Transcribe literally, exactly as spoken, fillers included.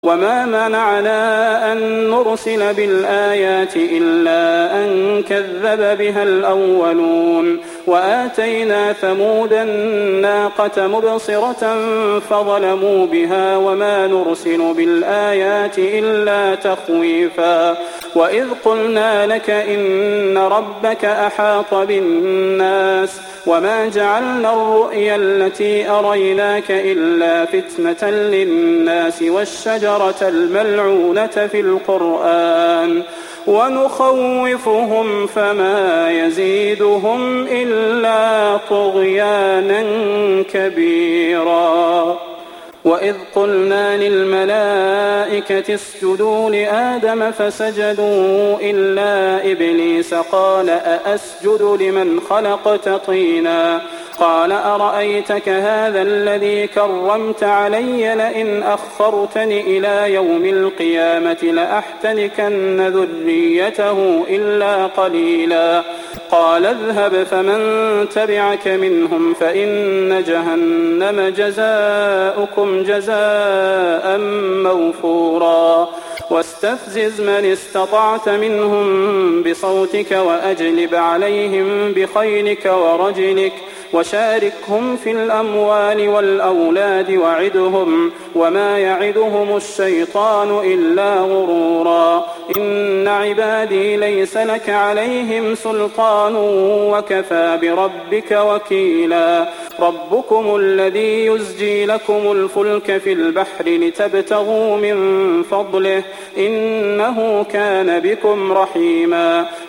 وما منعنا أن نرسل بالآيات إلا أن كذب بها الأولون وآتينا ثمود الناقة مبصرة فظلموا بها وما نرسل بالآيات إلا تخويفا وإذ قلنا لك إن ربك أحاط بالناس وما جعلنا الرؤيا التي أريناك إلا فتنة للناس والشجرة الملعونة في القرآن ونخوفهم فما يزيدهم إلا طغيانا كبيرا وإذ قلنا للملائكة اسجدوا لآدم فسجدوا إلا إبليس قال أأسجد لمن خلقت طينا قال أرأيتك هذا الذي كرمت علي لئن أخرتني إلى يوم القيامة لأحتنكن ذريته إلا قليلا قال اذهب فمن تبعك منهم فإن جهنم جزاؤكم جزاء موفورا واستفزز من استطعت منهم بصوتك وأجلب عليهم بخيلك ورجلك وشاركهم في الأموال والأولاد وعدهم وما يعدهم الشيطان إلا غرورا إن عبادي ليس لك عليهم سلطان وكفى بربك وكيلا ربكم الذي يزجي لكم الفلك في البحر لتبتغوا من فضله إنه كان بكم رحيما